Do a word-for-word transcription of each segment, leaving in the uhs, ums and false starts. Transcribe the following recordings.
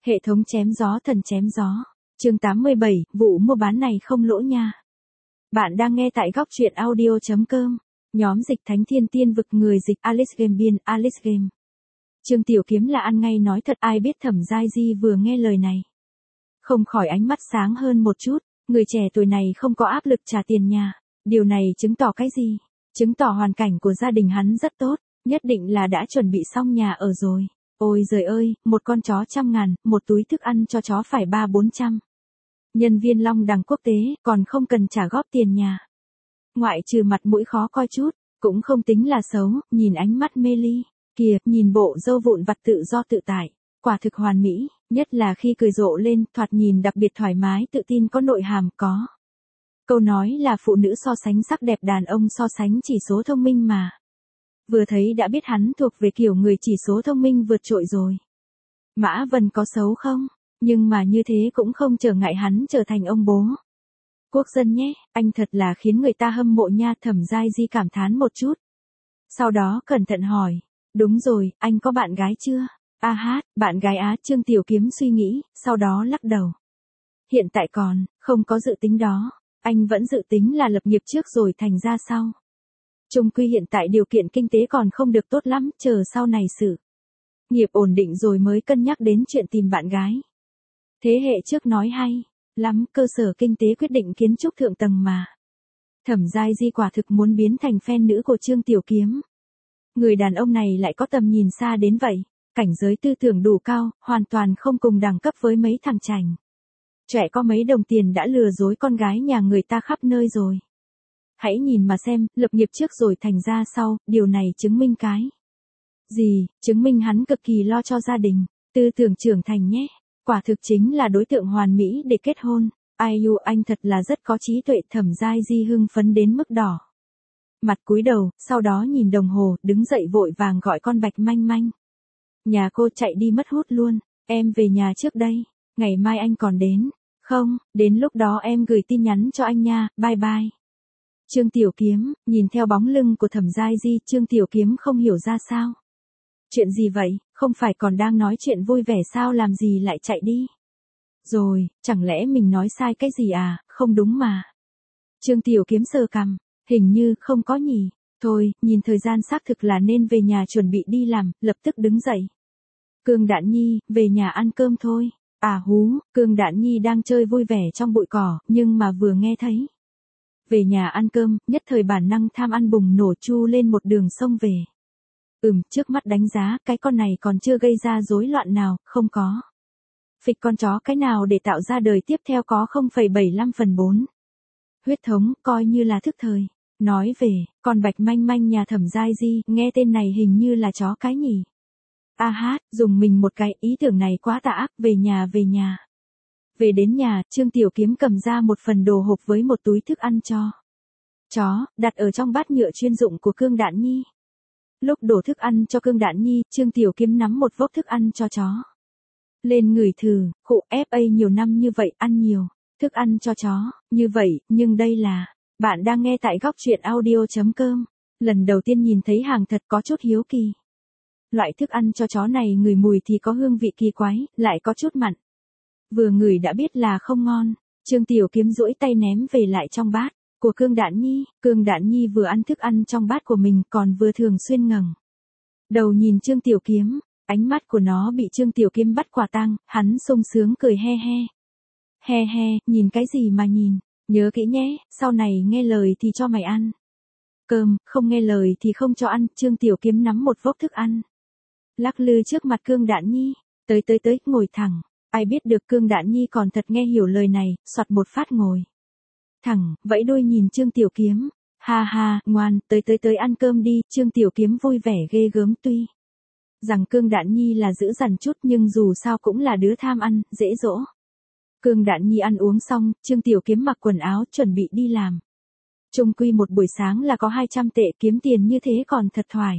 Hệ thống chém gió thần chém gió. Chương tám mươi bảy, vụ mua bán này không lỗ nha. Bạn đang nghe tại góc truyện audio chấm com. Nhóm dịch thánh thiên tiên vực người dịch Alice Game biên Alice Game. Trương Tiểu Kiếm là ăn ngay nói thật, ai biết Thẩm Giai Di vừa nghe lời này. Không khỏi ánh mắt sáng hơn một chút, người trẻ tuổi này không có áp lực trả tiền nhà. Điều này chứng tỏ cái gì? Chứng tỏ hoàn cảnh của gia đình hắn rất tốt, nhất định là đã chuẩn bị xong nhà ở rồi. Ôi giời ơi, một con chó trăm ngàn, một túi thức ăn cho chó phải ba bốn trăm. Nhân viên Long Đằng quốc tế, còn không cần trả góp tiền nhà. Ngoại trừ mặt mũi khó coi chút, cũng không tính là xấu, nhìn ánh mắt mê ly, kìa, nhìn bộ râu vụn vặt tự do tự tại, quả thực hoàn mỹ, nhất là khi cười rộ lên, thoạt nhìn đặc biệt thoải mái tự tin có nội hàm có. Câu nói là phụ nữ so sánh sắc đẹp, đàn ông so sánh chỉ số thông minh mà. Vừa thấy đã biết hắn thuộc về kiểu người chỉ số thông minh vượt trội rồi. Mã Vân có xấu không? Nhưng mà như thế cũng không trở ngại hắn trở thành ông bố quốc dân nhé, anh thật là khiến người ta hâm mộ nha. Thẩm Giai Di cảm thán một chút. Sau đó cẩn thận hỏi, đúng rồi, anh có bạn gái chưa? A hát, bạn gái á? Trương Tiểu Kiếm suy nghĩ, sau đó lắc đầu. Hiện tại còn, không có dự tính đó, anh vẫn dự tính là lập nghiệp trước rồi thành ra sau. Chung quy hiện tại điều kiện kinh tế còn không được tốt lắm, chờ sau này sự nghiệp ổn định rồi mới cân nhắc đến chuyện tìm bạn gái. Thế hệ trước nói hay lắm, cơ sở kinh tế quyết định kiến trúc thượng tầng mà. Thẩm Giai Di quả thực muốn biến thành fan nữ của Trương Tiểu Kiếm. Người đàn ông này lại có tầm nhìn xa đến vậy, cảnh giới tư tưởng đủ cao, hoàn toàn không cùng đẳng cấp với mấy thằng chảnh. Trẻ có mấy đồng tiền đã lừa dối con gái nhà người ta khắp nơi rồi. Hãy nhìn mà xem, lập nghiệp trước rồi thành ra sau, điều này chứng minh cái gì? Chứng minh hắn cực kỳ lo cho gia đình, tư tưởng trưởng thành nhé. Quả thực chính là đối tượng hoàn mỹ để kết hôn. Ai u, anh thật là rất có trí tuệ. Thẩm Giai Di hưng phấn đến mức đỏ mặt cúi đầu, sau đó nhìn đồng hồ, đứng dậy vội vàng gọi con Bạch Manh Manh. Nhà cô chạy đi mất hút luôn, em về nhà trước đây, ngày mai anh còn đến. Không, đến lúc đó em gửi tin nhắn cho anh nha, bye bye. Trương Tiểu Kiếm, nhìn theo bóng lưng của Thẩm Giai Di, Trương Tiểu Kiếm không hiểu ra sao. Chuyện gì vậy, không phải còn đang nói chuyện vui vẻ sao, làm gì lại chạy đi? Rồi, chẳng lẽ mình nói sai cái gì à, không đúng mà. Trương Tiểu Kiếm sờ cằm, hình như không có nhỉ. Thôi, nhìn thời gian xác thực là nên về nhà chuẩn bị đi làm, lập tức đứng dậy. Cương Đạn Nhi, về nhà ăn cơm thôi. À hú, Cương Đạn Nhi đang chơi vui vẻ trong bụi cỏ, nhưng mà vừa nghe thấy về nhà ăn cơm, nhất thời bản năng tham ăn bùng nổ, chu lên một đường sông về. Ừm, trước mắt đánh giá, cái con này còn chưa gây ra rối loạn nào, không có phịch con chó cái nào để tạo ra đời tiếp theo có không phẩy bảy lăm phần bốn. Huyết thống, coi như là thức thời. Nói về, con Bạch Manh Manh nhà Thẩm Giai Di, nghe tên này hình như là chó cái nhỉ. A hát, dùng mình một cái, ý tưởng này quá tà ác, về nhà về nhà. Về đến nhà, Trương Tiểu Kiếm cầm ra một phần đồ hộp với một túi thức ăn cho chó, đặt ở trong bát nhựa chuyên dụng của Cương Đạn Nhi. Lúc đổ thức ăn cho Cương Đạn Nhi, Trương Tiểu Kiếm nắm một vốc thức ăn cho chó lên ngửi thử, khụ ép a nhiều năm như vậy, ăn nhiều thức ăn cho chó, như vậy, nhưng đây là, bạn đang nghe tại góc truyện audio chấm com. Lần đầu tiên nhìn thấy hàng thật có chút hiếu kỳ. Loại thức ăn cho chó này ngửi mùi thì có hương vị kỳ quái, lại có chút mặn. Vừa ngửi đã biết là không ngon. Trương Tiểu Kiếm duỗi tay ném về lại trong bát của Cương Đạn Nhi. Cương Đạn Nhi vừa ăn thức ăn trong bát của mình còn vừa thường xuyên ngẩng đầu nhìn Trương Tiểu Kiếm. Ánh mắt của nó bị Trương Tiểu Kiếm bắt quả tang, hắn sung sướng cười he he. He he, nhìn cái gì mà nhìn, nhớ kỹ nhé, sau này nghe lời thì cho mày ăn cơm, không nghe lời thì không cho ăn. Trương Tiểu Kiếm nắm một vốc thức ăn, lắc lư trước mặt Cương Đạn Nhi, tới tới tới, ngồi thẳng. Ai biết được Cương Đạn Nhi còn thật nghe hiểu lời này, soạt một phát ngồi thẳng, vẫy đuôi nhìn Trương Tiểu Kiếm. Ha ha, ngoan, tới tới tới ăn cơm đi. Trương Tiểu Kiếm vui vẻ ghê gớm, tuy rằng Cương Đạn Nhi là dữ dằn chút nhưng dù sao cũng là đứa tham ăn, dễ dỗ. Cương Đạn Nhi ăn uống xong, Trương Tiểu Kiếm mặc quần áo chuẩn bị đi làm. Chung quy một buổi sáng là có hai trăm tệ, kiếm tiền như thế còn thật thoải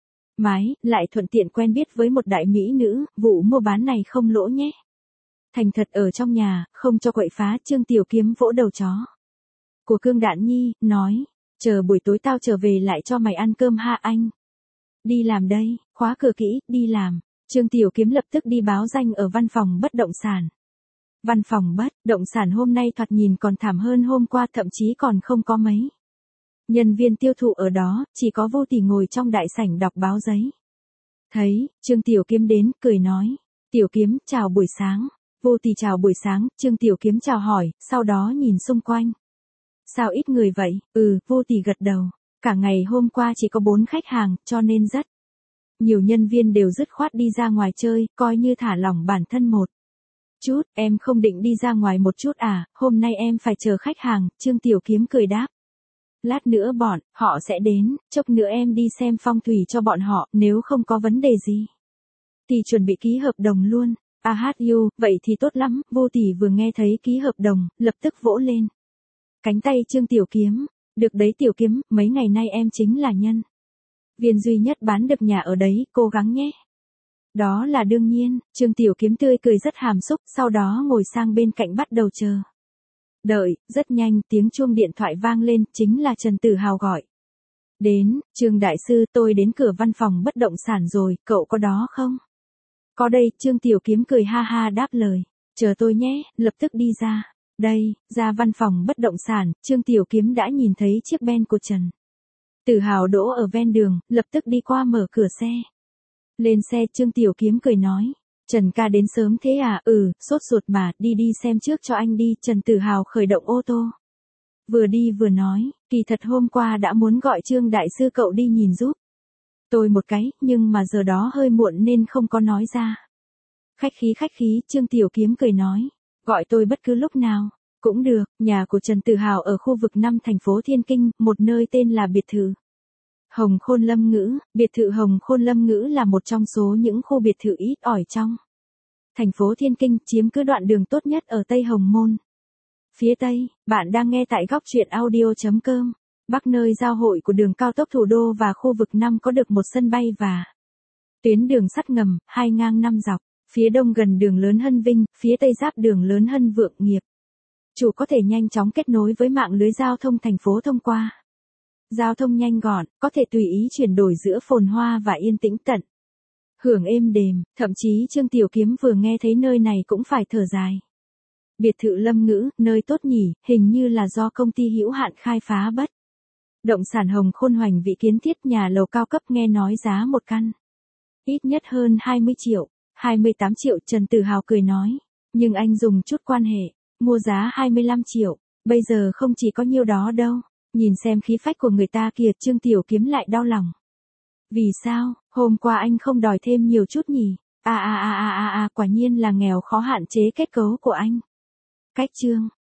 mái, lại thuận tiện quen biết với một đại mỹ nữ, vụ mua bán này không lỗ nhé. Thành thật ở trong nhà, không cho quậy phá. Trương Tiểu Kiếm vỗ đầu chó của Cương Đạn Nhi, nói, chờ buổi tối tao trở về lại cho mày ăn cơm ha anh. Đi làm đây, khóa cửa kỹ, đi làm. Trương Tiểu Kiếm lập tức đi báo danh ở văn phòng bất động sản. Văn phòng bất động sản hôm nay thoạt nhìn còn thảm hơn hôm qua, thậm chí còn không có mấy nhân viên tiêu thụ ở đó, chỉ có Vô Tỷ ngồi trong đại sảnh đọc báo giấy. Thấy Trương Tiểu Kiếm đến, cười nói, Tiểu Kiếm, chào buổi sáng. Vô Tỷ chào buổi sáng, Trương Tiểu Kiếm chào hỏi, sau đó nhìn xung quanh. Sao ít người vậy? Ừ, Vô Tỷ gật đầu. Cả ngày hôm qua chỉ có bốn khách hàng, cho nên rất nhiều nhân viên đều dứt khoát đi ra ngoài chơi, coi như thả lỏng bản thân một chút. Em không định đi ra ngoài một chút à, hôm nay em phải chờ khách hàng, Trương Tiểu Kiếm cười đáp. Lát nữa bọn họ sẽ đến, chốc nữa em đi xem phong thủy cho bọn họ, nếu không có vấn đề gì thì chuẩn bị ký hợp đồng luôn. A hát u, vậy thì tốt lắm. Vô Tỷ vừa nghe thấy ký hợp đồng, lập tức vỗ lên cánh tay Trương Tiểu Kiếm. Được đấy Tiểu Kiếm, mấy ngày nay em chính là nhân viên duy nhất bán được nhà ở đấy, cố gắng nhé. Đó là đương nhiên, Trương Tiểu Kiếm tươi cười rất hàm xúc, sau đó ngồi sang bên cạnh bắt đầu chờ đợi. Rất nhanh, tiếng chuông điện thoại vang lên, chính là Trần Tử Hào gọi đến. Trương đại sư, tôi đến cửa văn phòng bất động sản rồi, cậu có đó không? Có đây, Trương Tiểu Kiếm cười ha ha đáp lời. Chờ tôi nhé, lập tức đi ra. Đây, ra văn phòng bất động sản, Trương Tiểu Kiếm đã nhìn thấy chiếc Ben của Trần Tử Hào đỗ ở ven đường, lập tức đi qua mở cửa xe. Lên xe, Trương Tiểu Kiếm cười nói. Trần ca đến sớm thế à? Ừ, sốt ruột mà, đi đi xem trước cho anh đi. Trần Tử Hào khởi động ô tô. Vừa đi vừa nói, kỳ thật hôm qua đã muốn gọi Trương đại sư cậu đi nhìn giúp tôi một cái, nhưng mà giờ đó hơi muộn nên không có nói ra. Khách khí khách khí, Trương Tiểu Kiếm cười nói. Gọi tôi bất cứ lúc nào cũng được. Nhà của Trần Tử Hào ở khu vực năm thành phố Thiên Kinh, một nơi tên là biệt thự Hồng Khôn Lâm Ngữ. Biệt thự Hồng Khôn Lâm Ngữ là một trong số những khu biệt thự ít ỏi trong thành phố Thiên Kinh, chiếm cứ đoạn đường tốt nhất ở Tây Hồng Môn. Phía Tây, bạn đang nghe tại góc truyện audio.com. Bắc nơi giao hội của đường cao tốc thủ đô và khu vực năm có được một sân bay và tuyến đường sắt ngầm, hai ngang năm dọc. Phía đông gần đường lớn Hân Vinh, phía tây giáp đường lớn Hân Vượng Nghiệp. Chủ có thể nhanh chóng kết nối với mạng lưới giao thông thành phố thông qua giao thông nhanh gọn, có thể tùy ý chuyển đổi giữa phồn hoa và yên tĩnh tận hưởng êm đềm. Thậm chí Trương Tiểu Kiếm vừa nghe thấy nơi này cũng phải thở dài. Biệt thự Lâm Ngữ, nơi tốt nhỉ, hình như là do công ty hữu hạn khai phá bất động sản Hồng Khôn Hoành Vĩ kiến thiết. Nhà lầu cao cấp, nghe nói giá một căn ít nhất hơn hai mươi triệu, hai mươi tám triệu. Trần Tử Hào cười nói, nhưng anh dùng chút quan hệ mua giá hai mươi lăm triệu, bây giờ không chỉ có nhiêu đó đâu. Nhìn xem khí phách của người ta kìa, Trương Tiểu Kiếm lại đau lòng. Vì sao, hôm qua anh không đòi thêm nhiều chút nhỉ? À à à à à à, quả nhiên là nghèo khó hạn chế kết cấu của anh. Cách Trương